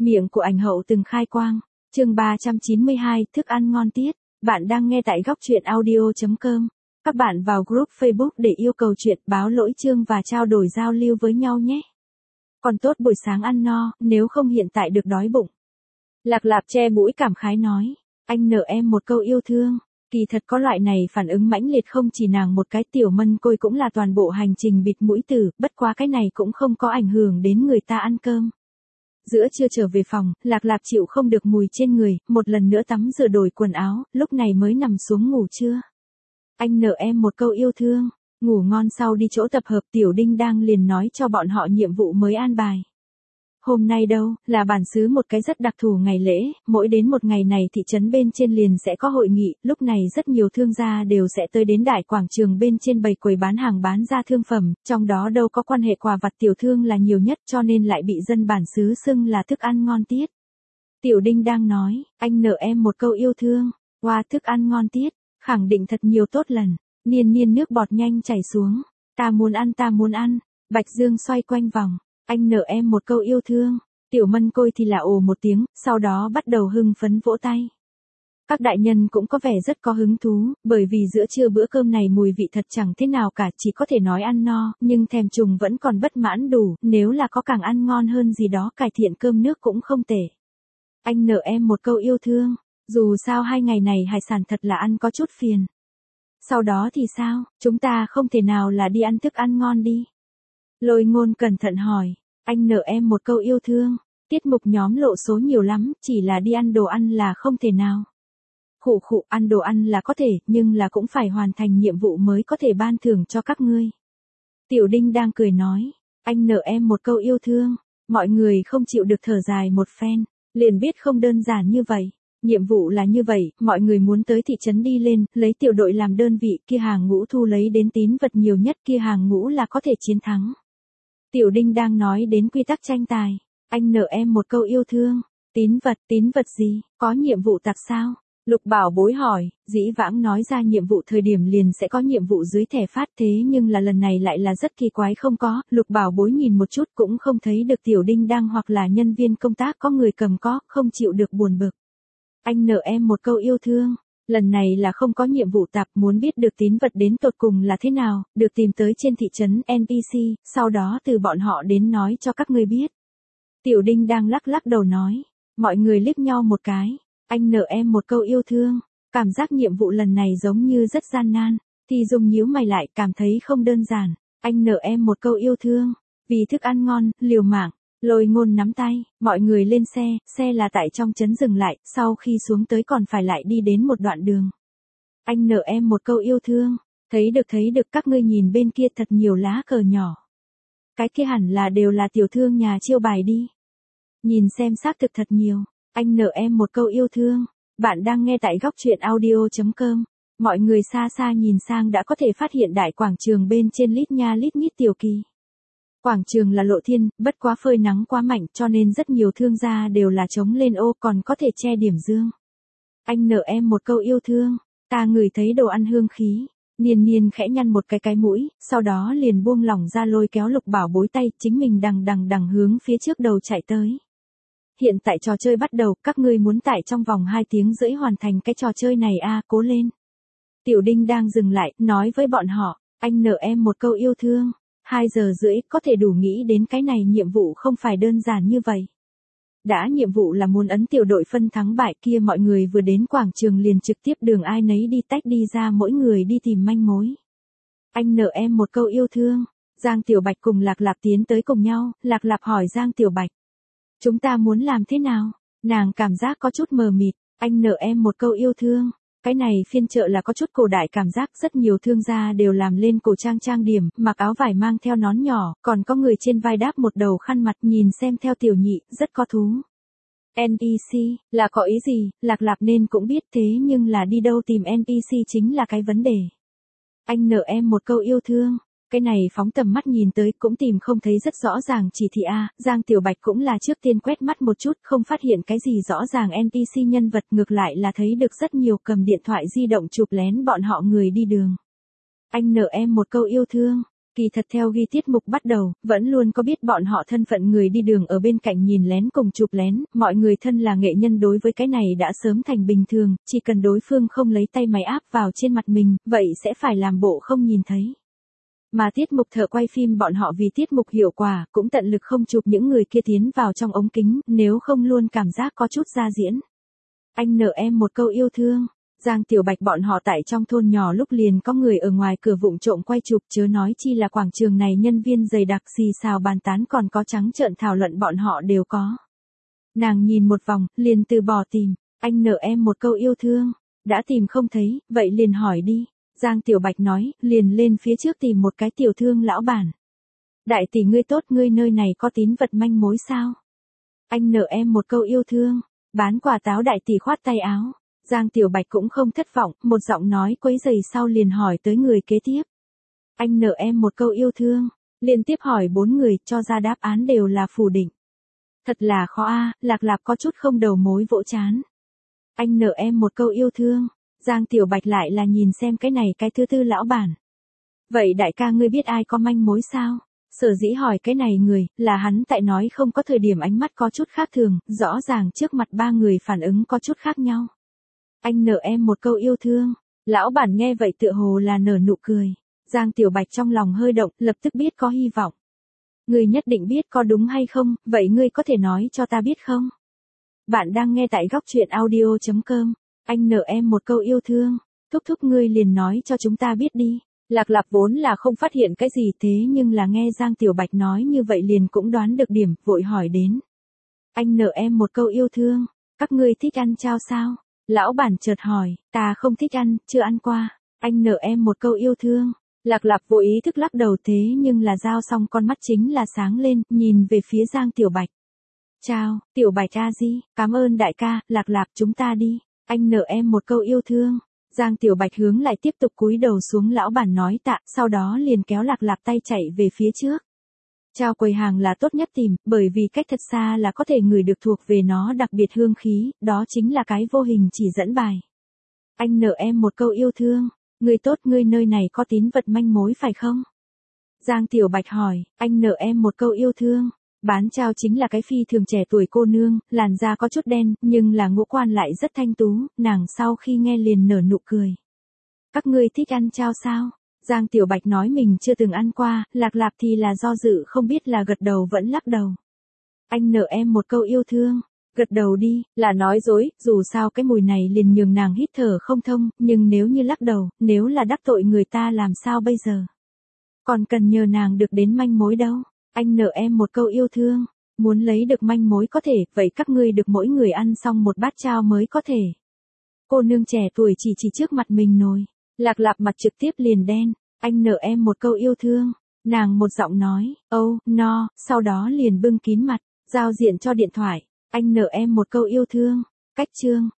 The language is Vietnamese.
Miệng của ảnh hậu từng khai quang. Chương 392, thức ăn ngon tiết. Bạn đang nghe tại góc truyện audio.com. Các bạn vào group Facebook để yêu cầu chuyện, báo lỗi chương và trao đổi giao lưu với nhau nhé. Còn tốt buổi sáng ăn no, nếu không hiện tại được đói bụng. Lạc Lạp che mũi cảm khái nói. Anh nợ em một câu yêu thương. Kỳ thật có loại này phản ứng mãnh liệt không chỉ nàng một cái, Tiểu Mân Côi cũng là toàn bộ hành trình bịt mũi tử, bất quá cái này cũng không có ảnh hưởng đến người ta ăn cơm. Giữa trưa trở về phòng, Lạc Lạp chịu không được mùi trên người, một lần nữa tắm rửa đổi quần áo, lúc này mới nằm xuống ngủ trưa. Anh nợ em một câu yêu thương. Ngủ ngon sau đi chỗ tập hợp, Tiểu Đinh đang liền nói cho bọn họ nhiệm vụ mới an bài. Hôm nay đâu, là bản xứ một cái rất đặc thù ngày lễ, mỗi đến một ngày này thị trấn bên trên liền sẽ có hội nghị, lúc này rất nhiều thương gia đều sẽ tới đến đại quảng trường bên trên bày quầy bán hàng bán ra thương phẩm, trong đó đâu có quan hệ quà vặt tiểu thương là nhiều nhất cho nên lại bị dân bản xứ xưng là thức ăn ngon tiết. Tiểu Đinh đang nói, anh nợ em một câu yêu thương, qua thức ăn ngon tiết, khẳng định thật nhiều tốt lần, niên nước bọt nhanh chảy xuống, ta muốn ăn, Bạch Dương xoay quanh vòng. Anh nợ em một câu yêu thương. Tiểu Mân Côi thì là ồ một tiếng, sau đó bắt đầu hưng phấn vỗ tay. Các đại nhân cũng có vẻ rất có hứng thú, bởi vì giữa trưa bữa cơm này mùi vị thật chẳng thế nào cả, chỉ có thể nói ăn no, nhưng thèm trùng vẫn còn bất mãn đủ, nếu là có càng ăn ngon hơn gì đó cải thiện cơm nước cũng không tệ. Anh nợ em một câu yêu thương, dù sao 2 ngày này hải sản thật là ăn có chút phiền. Sau đó thì sao, chúng ta không thể nào là đi ăn thức ăn ngon đi. Lôi Ngôn cẩn thận hỏi, anh nợ em một câu yêu thương, tiết mục nhóm lộ số nhiều lắm, chỉ là đi ăn đồ ăn là không thể nào. Khụ ăn đồ ăn là có thể, nhưng là cũng phải hoàn thành nhiệm vụ mới có thể ban thưởng cho các ngươi. Tiểu Đinh đang cười nói, anh nợ em một câu yêu thương, mọi người không chịu được thở dài một phen, liền biết không đơn giản như vậy. Nhiệm vụ là như vậy, mọi người muốn tới thị trấn đi lên, lấy tiểu đội làm đơn vị, kia hàng ngũ thu lấy đến tín vật nhiều nhất, kia hàng ngũ là có thể chiến thắng. Tiểu Đinh đang nói đến quy tắc tranh tài. Anh nợ em một câu yêu thương. Tín vật gì, có nhiệm vụ tặc sao? Lục Bảo Bối hỏi, dĩ vãng nói ra nhiệm vụ thời điểm liền sẽ có nhiệm vụ dưới thẻ phát, thế nhưng là lần này lại là rất kỳ quái không có. Lục Bảo Bối nhìn một chút cũng không thấy được Tiểu Đinh đang hoặc là nhân viên công tác có người cầm có, không chịu được buồn bực. Anh nợ em một câu yêu thương. Lần này là không có nhiệm vụ tạp, muốn biết được tín vật đến tột cùng là thế nào, được tìm tới trên thị trấn NPC, sau đó từ bọn họ đến nói cho các ngươi biết. Tiểu Đinh đang lắc đầu nói, mọi người liếc nhau một cái, anh nợ em một câu yêu thương, cảm giác nhiệm vụ lần này giống như rất gian nan, thì dùng nhíu mày lại cảm thấy không đơn giản, anh nợ em một câu yêu thương, vì thức ăn ngon, liều mạng. Lôi Ngôn nắm tay, mọi người lên xe là tại trong trấn dừng lại, sau khi xuống tới còn phải lại đi đến một đoạn đường. Anh nợ em một câu yêu thương, thấy được các ngươi nhìn bên kia thật nhiều lá cờ nhỏ. Cái kia hẳn là đều là tiểu thương nhà chiêu bài đi. Nhìn xem xác thực thật nhiều, anh nợ em một câu yêu thương, bạn đang nghe tại góc truyện audio.com. Mọi người xa nhìn sang đã có thể phát hiện đại quảng trường bên trên lít nhít tiểu kỳ. Quảng trường là lộ thiên, bất quá phơi nắng quá mạnh cho nên rất nhiều thương gia đều là chống lên ô còn có thể che điểm dương. Anh nợ em một câu yêu thương, ta ngửi thấy đồ ăn hương khí, niên khẽ nhăn một cái mũi, sau đó liền buông lỏng ra lôi kéo Lục Bảo Bối tay, chính mình đằng hướng phía trước đầu chạy tới. Hiện tại trò chơi bắt đầu, các ngươi muốn tại trong vòng 2 tiếng rưỡi hoàn thành cái trò chơi này cố lên. Tiểu Đinh đang dừng lại, nói với bọn họ, anh nợ em một câu yêu thương. 2 giờ rưỡi có thể đủ nghĩ đến cái này nhiệm vụ không phải đơn giản như vậy. Đã nhiệm vụ là muốn ấn tiểu đội phân thắng bại kia mọi người vừa đến quảng trường liền trực tiếp đường ai nấy đi tách đi ra mỗi người đi tìm manh mối. Anh nợ em một câu yêu thương. Giang Tiểu Bạch cùng Lạc Lạp tiến tới cùng nhau, Lạc Lạp hỏi Giang Tiểu Bạch. Chúng ta muốn làm thế nào? Nàng cảm giác có chút mờ mịt, anh nợ em một câu yêu thương. Cái này phiên chợ là có chút cổ đại cảm giác, rất nhiều thương gia đều làm lên cổ trang điểm, mặc áo vải mang theo nón nhỏ, còn có người trên vai đáp một đầu khăn mặt nhìn xem theo Tiểu Nhị, rất có thú. NPC, là có ý gì, Lạc Lạp nên cũng biết thế nhưng là đi đâu tìm NPC chính là cái vấn đề. Anh nợ em một câu yêu thương. Cái này phóng tầm mắt nhìn tới cũng tìm không thấy rất rõ ràng chỉ thị Giang Tiểu Bạch cũng là trước tiên quét mắt một chút không phát hiện cái gì rõ ràng NPC nhân vật, ngược lại là thấy được rất nhiều cầm điện thoại di động chụp lén bọn họ người đi đường. Anh nợ em một câu yêu thương, Kỳ thật theo ghi tiết mục bắt đầu, vẫn luôn có biết bọn họ thân phận người đi đường ở bên cạnh nhìn lén cùng chụp lén, mọi người thân là nghệ nhân đối với cái này đã sớm thành bình thường, chỉ cần đối phương không lấy tay máy áp vào trên mặt mình, vậy sẽ phải làm bộ không nhìn thấy. Mà tiết mục thợ quay phim bọn họ vì tiết mục hiệu quả, cũng tận lực không chụp những người kia tiến vào trong ống kính, nếu không luôn cảm giác có chút ra diễn. Anh nợ em một câu yêu thương. Giang Tiểu Bạch bọn họ tại trong thôn nhỏ lúc liền có người ở ngoài cửa vụng trộm quay chụp, chớ nói chi là quảng trường này nhân viên dày đặc xì xào bàn tán còn có trắng trợn thảo luận bọn họ đều có. Nàng nhìn một vòng, liền từ bỏ tìm, anh nợ em một câu yêu thương, đã tìm không thấy, vậy liền hỏi đi. Giang Tiểu Bạch nói, liền lên phía trước tìm một cái tiểu thương lão bản. Đại tỷ ngươi tốt, ngươi nơi này có tín vật manh mối sao? Anh nợ em một câu yêu thương, bán quả táo. Đại tỷ khoát tay áo. Giang Tiểu Bạch cũng không thất vọng, một giọng nói quấy rầy sau liền hỏi tới người kế tiếp. Anh nợ em một câu yêu thương, liên tiếp hỏi 4 người, cho ra đáp án đều là phủ định. Thật là khó a, Lạc Lạp có chút không đầu mối vỗ chán. Anh nợ em một câu yêu thương, Giang Tiểu Bạch lại là nhìn xem cái này cái thứ tư lão bản. Vậy đại ca ngươi biết ai có manh mối sao? Sở dĩ hỏi cái này người, là hắn tại nói không có thời điểm ánh mắt có chút khác thường, rõ ràng trước mặt 3 người phản ứng có chút khác nhau. Anh nợ em một câu yêu thương. Lão bản nghe vậy tựa hồ là nở nụ cười. Giang Tiểu Bạch trong lòng hơi động, lập tức biết có hy vọng. Ngươi nhất định biết có đúng hay không, vậy ngươi có thể nói cho ta biết không? Bạn đang nghe tại góc truyện audio.com. Anh nợ em một câu yêu thương. Thúc thúc ngươi liền nói cho chúng ta biết đi. Lạc Lạp vốn là không phát hiện cái gì thế nhưng là nghe Giang Tiểu Bạch nói như vậy liền cũng đoán được điểm, vội hỏi đến. Anh nợ em một câu yêu thương. Các ngươi thích ăn chao sao? Lão bản chợt hỏi, ta không thích ăn, chưa ăn qua. Anh nợ em một câu yêu thương. Lạc Lạp vô ý thức lắc đầu thế nhưng là giao xong con mắt chính là sáng lên, nhìn về phía Giang Tiểu Bạch. Chào, Tiểu Bạch a di, cảm ơn đại ca, Lạc Lạp chúng ta đi. Anh nợ em một câu yêu thương. Giang Tiểu Bạch hướng lại tiếp tục cúi đầu xuống lão bản nói tạ, sau đó liền kéo Lạc Lạp tay chạy về phía trước. Chào quầy hàng là tốt nhất tìm, bởi vì cách thật xa là có thể ngửi được thuộc về nó đặc biệt hương khí, đó chính là cái vô hình chỉ dẫn bài. Anh nợ em một câu yêu thương, người tốt ngươi nơi này có tín vật manh mối phải không? Giang Tiểu Bạch hỏi, anh nợ em một câu yêu thương. Bán chao chính là cái phi thường trẻ tuổi cô nương, làn da có chút đen, nhưng là ngũ quan lại rất thanh tú, nàng sau khi nghe liền nở nụ cười. Các ngươi thích ăn chao sao? Giang Tiểu Bạch nói mình chưa từng ăn qua, Lạc Lạp thì là do dự không biết là gật đầu vẫn lắc đầu. Anh nợ em một câu yêu thương, gật đầu đi, là nói dối, dù sao cái mùi này liền nhường nàng hít thở không thông, nhưng nếu như lắc đầu, nếu là đắc tội người ta làm sao bây giờ? Còn cần nhờ nàng được đến manh mối đâu. Anh nợ em một câu yêu thương, muốn lấy được manh mối có thể, vậy các ngươi được mỗi người ăn xong một bát chao mới có thể. Cô nương trẻ tuổi chỉ trước mặt mình nồi. Lạc Lạp mặt trực tiếp liền đen, anh nợ em một câu yêu thương. Nàng một giọng nói, no, sau đó liền bưng kín mặt, giao diện cho điện thoại. Anh nợ em một câu yêu thương. Cách chương.